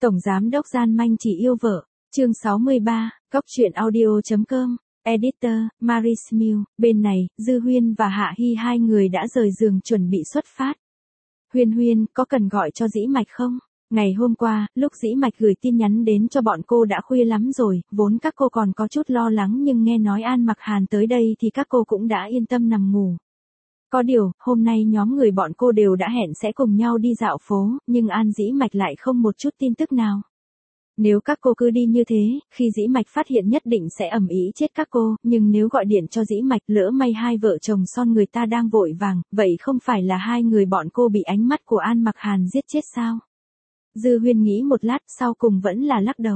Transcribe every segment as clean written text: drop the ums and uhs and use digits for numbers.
Tổng giám đốc gian manh chỉ yêu vợ. Chương 63, Cóc truyện audio.com. Editor, Maris Mill. Bên này, Dư Huyên và Hạ Hi hai người đã rời giường chuẩn bị xuất phát. Huyên, có cần gọi cho Dĩ Mạch không? Ngày hôm qua, lúc Dĩ Mạch gửi tin nhắn đến cho bọn cô đã khuya lắm rồi, vốn các cô còn có chút lo lắng nhưng nghe nói An Mặc Hàn tới đây thì các cô cũng đã yên tâm nằm ngủ. Có điều, hôm nay nhóm người bọn cô đều đã hẹn sẽ cùng nhau đi dạo phố, nhưng An Dĩ Mạch lại không một chút tin tức nào. Nếu các cô cứ đi như thế, khi Dĩ Mạch phát hiện nhất định sẽ ầm ĩ chết các cô, nhưng nếu gọi điện cho Dĩ Mạch lỡ may hai vợ chồng son người ta đang vội vàng, vậy không phải là hai người bọn cô bị ánh mắt của An Mặc Hàn giết chết sao? Dư Huyên nghĩ một lát sau cùng vẫn là lắc đầu.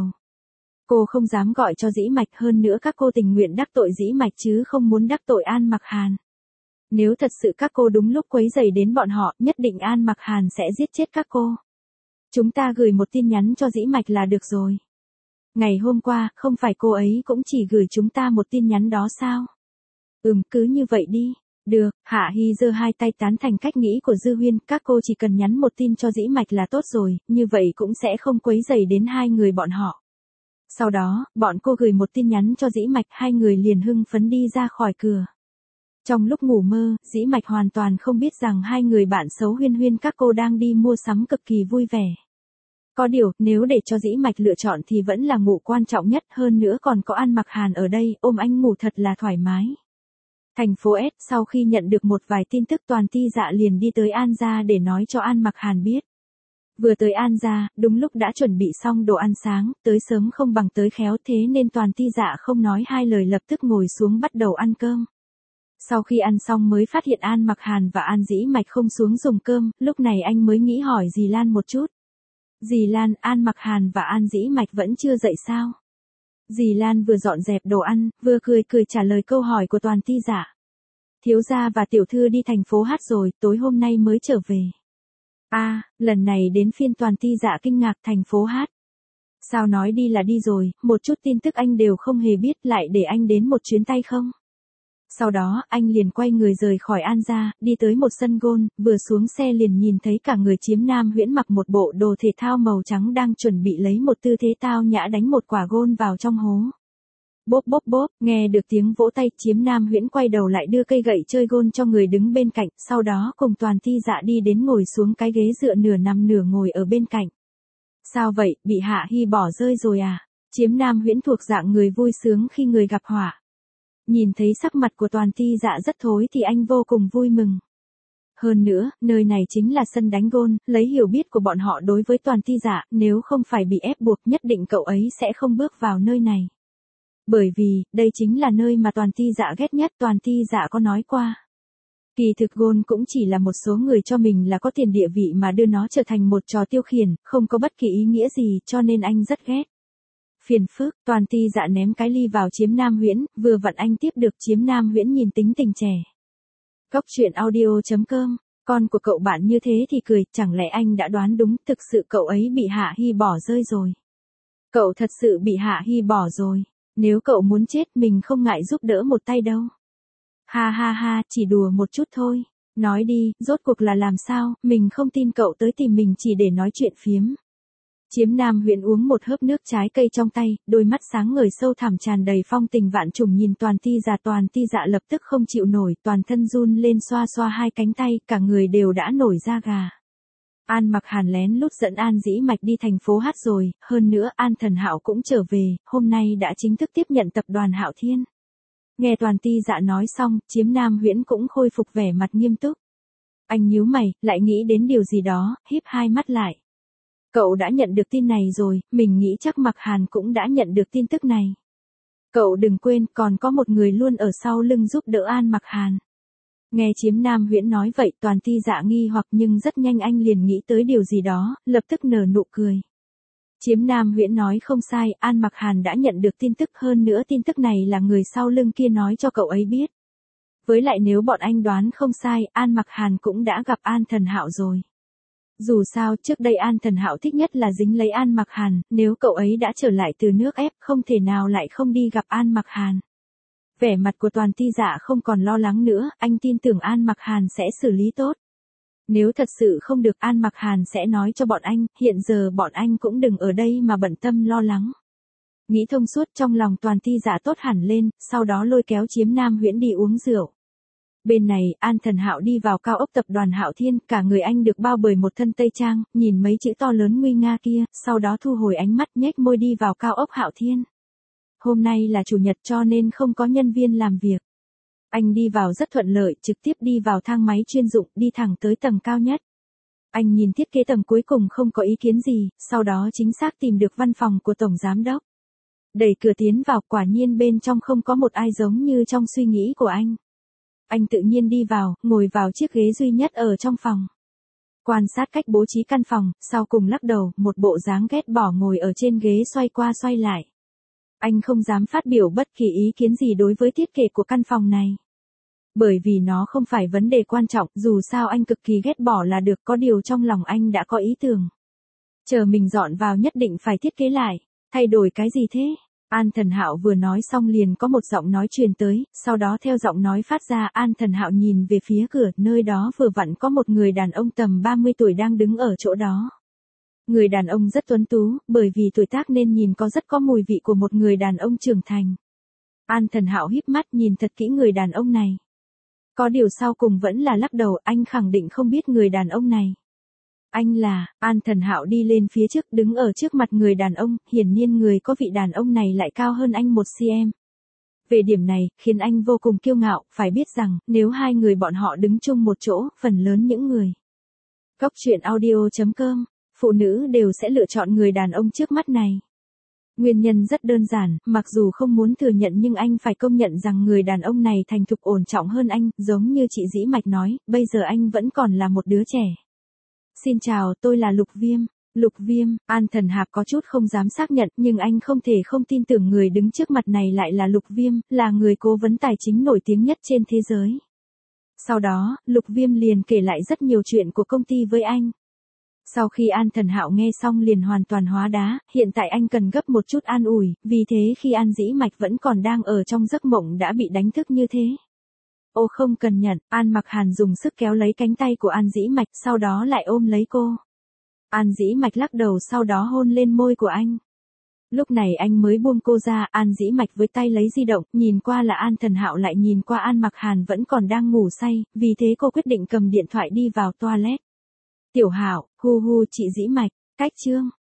Cô không dám gọi cho Dĩ Mạch, hơn nữa các cô tình nguyện đắc tội Dĩ Mạch chứ không muốn đắc tội An Mặc Hàn. Nếu thật sự các cô đúng lúc quấy rầy đến bọn họ, nhất định An Mặc Hàn sẽ giết chết các cô. Chúng ta gửi một tin nhắn cho Dĩ Mạch là được rồi. Ngày hôm qua, không phải cô ấy cũng chỉ gửi chúng ta một tin nhắn đó sao? Cứ như vậy đi. Được, Hạ Hi giơ hai tay tán thành cách nghĩ của Dư Huyên, các cô chỉ cần nhắn một tin cho Dĩ Mạch là tốt rồi, như vậy cũng sẽ không quấy rầy đến hai người bọn họ. Sau đó, bọn cô gửi một tin nhắn cho Dĩ Mạch, hai người liền hưng phấn đi ra khỏi cửa. Trong lúc ngủ mơ, Dĩ Mạch hoàn toàn không biết rằng hai người bạn xấu Huyên các cô đang đi mua sắm cực kỳ vui vẻ. Có điều, nếu để cho Dĩ Mạch lựa chọn thì vẫn là ngủ quan trọng nhất, hơn nữa còn có An Mặc Hàn ở đây, ôm anh ngủ thật là thoải mái. Thành phố S, sau khi nhận được một vài tin tức Toàn Ti Dạ liền đi tới An gia để nói cho An Mặc Hàn biết. Vừa tới An gia, đúng lúc đã chuẩn bị xong đồ ăn sáng, tới sớm không bằng tới khéo, thế nên Toàn Ti Dạ không nói hai lời lập tức ngồi xuống bắt đầu ăn cơm. Sau khi ăn xong mới phát hiện An Mặc Hàn và An Dĩ Mạch không xuống dùng cơm, lúc này anh mới nghĩ hỏi dì Lan một chút. Dì Lan, An Mặc Hàn và An Dĩ Mạch vẫn chưa dậy sao? Dì Lan vừa dọn dẹp đồ ăn, vừa cười trả lời câu hỏi của Toàn Ti Dạ. Thiếu gia và tiểu thư đi thành phố Hát rồi, tối hôm nay mới trở về. Lần này đến phiên Toàn Ti Dạ kinh ngạc. Thành phố Hát. Sao nói đi là đi rồi, một chút tin tức anh đều không hề biết, lại để anh đến một chuyến tay không? Sau đó, anh liền quay người rời khỏi An gia, đi tới một sân golf, vừa xuống xe liền nhìn thấy cả người Chiếm Nam Huyễn mặc một bộ đồ thể thao màu trắng đang chuẩn bị lấy một tư thế tao nhã đánh một quả golf vào trong hố. Bốp, nghe được tiếng vỗ tay, Chiếm Nam Huyễn quay đầu lại đưa cây gậy chơi golf cho người đứng bên cạnh, sau đó cùng Toàn Ti Dạ đi đến ngồi xuống cái ghế dựa nửa nằm nửa ngồi ở bên cạnh. Sao vậy, bị Hạ Hi bỏ rơi rồi à? Chiếm Nam Huyễn thuộc dạng người vui sướng khi người gặp họa. Nhìn thấy sắc mặt của Toàn Ti Dạ rất thối thì anh vô cùng vui mừng. Hơn nữa, nơi này chính là sân đánh golf, lấy hiểu biết của bọn họ đối với Toàn Ti Dạ, nếu không phải bị ép buộc nhất định cậu ấy sẽ không bước vào nơi này. Bởi vì, đây chính là nơi mà Toàn Ti Dạ ghét nhất, Toàn Ti Dạ có nói qua. Kỳ thực golf cũng chỉ là một số người cho mình là có tiền địa vị mà đưa nó trở thành một trò tiêu khiển, không có bất kỳ ý nghĩa gì, cho nên anh rất ghét. Phiền phức, Toàn Ti Dạ ném cái ly vào Chiếm Nam Huyễn, vừa vặn anh tiếp được. Chiếm Nam Huyễn nhìn tính tình trẻ. Cóc truyện audio.com, con của cậu bạn như thế thì cười, chẳng lẽ anh đã đoán đúng, thực sự cậu ấy bị Hạ Hi bỏ rơi rồi. Cậu thật sự bị Hạ Hi bỏ rồi, nếu cậu muốn chết mình không ngại giúp đỡ một tay đâu. Ha, chỉ đùa một chút thôi, nói đi, rốt cuộc là làm sao, mình không tin cậu tới tìm mình chỉ để nói chuyện phiếm. Chiếm Nam Huyễn uống một hớp nước trái cây trong tay, đôi mắt sáng ngời sâu thẳm tràn đầy phong tình vạn trùng nhìn Toàn Ti Dạ. Toàn Ti Dạ lập tức không chịu nổi, toàn thân run lên xoa hai cánh tay, cả người đều đã nổi da gà. An Mặc Hàn lén lút dẫn An Dĩ Mạch đi thành phố Hát rồi, hơn nữa An Thần Hạo cũng trở về, hôm nay đã chính thức tiếp nhận tập đoàn Hạo Thiên. Nghe Toàn Ti Dạ nói xong, Chiếm Nam Huyễn cũng khôi phục vẻ mặt nghiêm túc. Anh nhíu mày, lại nghĩ đến điều gì đó, híp hai mắt lại. Cậu đã nhận được tin này rồi, mình nghĩ chắc Mặc Hàn cũng đã nhận được tin tức này. Cậu đừng quên, còn có một người luôn ở sau lưng giúp đỡ An Mặc Hàn. Nghe Chiếm Nam Huyễn nói vậy, Toàn Ti Dạ nghi hoặc nhưng rất nhanh anh liền nghĩ tới điều gì đó, lập tức nở nụ cười. Chiếm Nam Huyễn nói không sai, An Mặc Hàn đã nhận được tin tức, hơn nữa tin tức này là người sau lưng kia nói cho cậu ấy biết. Với lại nếu bọn anh đoán không sai, An Mặc Hàn cũng đã gặp An Thần Hạo rồi. Dù sao, trước đây An Thần Hạo thích nhất là dính lấy An Mặc Hàn, nếu cậu ấy đã trở lại từ nước ép, không thể nào lại không đi gặp An Mặc Hàn. Vẻ mặt của Toàn Ti Dạ không còn lo lắng nữa, anh tin tưởng An Mặc Hàn sẽ xử lý tốt. Nếu thật sự không được An Mặc Hàn sẽ nói cho bọn anh, hiện giờ bọn anh cũng đừng ở đây mà bận tâm lo lắng. Nghĩ thông suốt trong lòng Toàn Ti Dạ tốt hẳn lên, sau đó lôi kéo Chiếm Nam Huyễn đi uống rượu. Bên này, An Thần Hạo đi vào cao ốc tập đoàn Hạo Thiên, cả người anh được bao bởi một thân tây trang, nhìn mấy chữ to lớn nguy nga kia, sau đó thu hồi ánh mắt nhếch môi đi vào cao ốc Hạo Thiên. Hôm nay là chủ nhật cho nên không có nhân viên làm việc. Anh đi vào rất thuận lợi, trực tiếp đi vào thang máy chuyên dụng, đi thẳng tới tầng cao nhất. Anh nhìn thiết kế tầng cuối cùng không có ý kiến gì, sau đó chính xác tìm được văn phòng của Tổng Giám Đốc. Đẩy cửa tiến vào, quả nhiên bên trong không có một ai giống như trong suy nghĩ của anh. Anh tự nhiên đi vào, ngồi vào chiếc ghế duy nhất ở trong phòng. Quan sát cách bố trí căn phòng, sau cùng lắc đầu, một bộ dáng ghét bỏ ngồi ở trên ghế xoay qua xoay lại. Anh không dám phát biểu bất kỳ ý kiến gì đối với thiết kế của căn phòng này. Bởi vì nó không phải vấn đề quan trọng, dù sao anh cực kỳ ghét bỏ là được, có điều trong lòng anh đã có ý tưởng. Chờ mình dọn vào nhất định phải thiết kế lại, thay đổi cái gì thế? An Thần Hạo vừa nói xong liền có một giọng nói truyền tới, sau đó theo giọng nói phát ra An Thần Hạo nhìn về phía cửa, nơi đó vừa vặn có một người đàn ông tầm 30 tuổi đang đứng ở chỗ đó. Người đàn ông rất tuấn tú, bởi vì tuổi tác nên nhìn có rất có mùi vị của một người đàn ông trưởng thành. An Thần Hạo híp mắt nhìn thật kỹ người đàn ông này. Có điều sau cùng vẫn là lắc đầu, anh khẳng định không biết người đàn ông này. Anh là, An Thần Hạo đi lên phía trước đứng ở trước mặt người đàn ông, hiển nhiên người có vị đàn ông này lại cao hơn anh 1cm. Về điểm này, khiến anh vô cùng kiêu ngạo, phải biết rằng, nếu hai người bọn họ đứng chung một chỗ, phần lớn những người. Góc truyện audio.com, phụ nữ đều sẽ lựa chọn người đàn ông trước mắt này. Nguyên nhân rất đơn giản, mặc dù không muốn thừa nhận nhưng anh phải công nhận rằng người đàn ông này thành thục ổn trọng hơn anh, giống như chị Dĩ Mạch nói, bây giờ anh vẫn còn là một đứa trẻ. Xin chào, tôi là Lục Viêm. Lục Viêm, An Thần Hạp có chút không dám xác nhận, nhưng anh không thể không tin tưởng người đứng trước mặt này lại là Lục Viêm, là người cố vấn tài chính nổi tiếng nhất trên thế giới. Sau đó, Lục Viêm liền kể lại rất nhiều chuyện của công ty với anh. Sau khi An Thần Hạo nghe xong liền hoàn toàn hóa đá, hiện tại anh cần gấp một chút an ủi, vì thế khi An Dĩ Mạch vẫn còn đang ở trong giấc mộng đã bị đánh thức như thế. Ô không cần nhận, An Mặc Hàn dùng sức kéo lấy cánh tay của An Dĩ Mạch, sau đó lại ôm lấy cô. An Dĩ Mạch lắc đầu sau đó hôn lên môi của anh. Lúc này anh mới buông cô ra, An Dĩ Mạch với tay lấy di động, nhìn qua là An Thần Hạo lại nhìn qua An Mặc Hàn vẫn còn đang ngủ say, vì thế cô quyết định cầm điện thoại đi vào toilet. Tiểu Hạo, hu hu chị Dĩ Mạch, cách chương.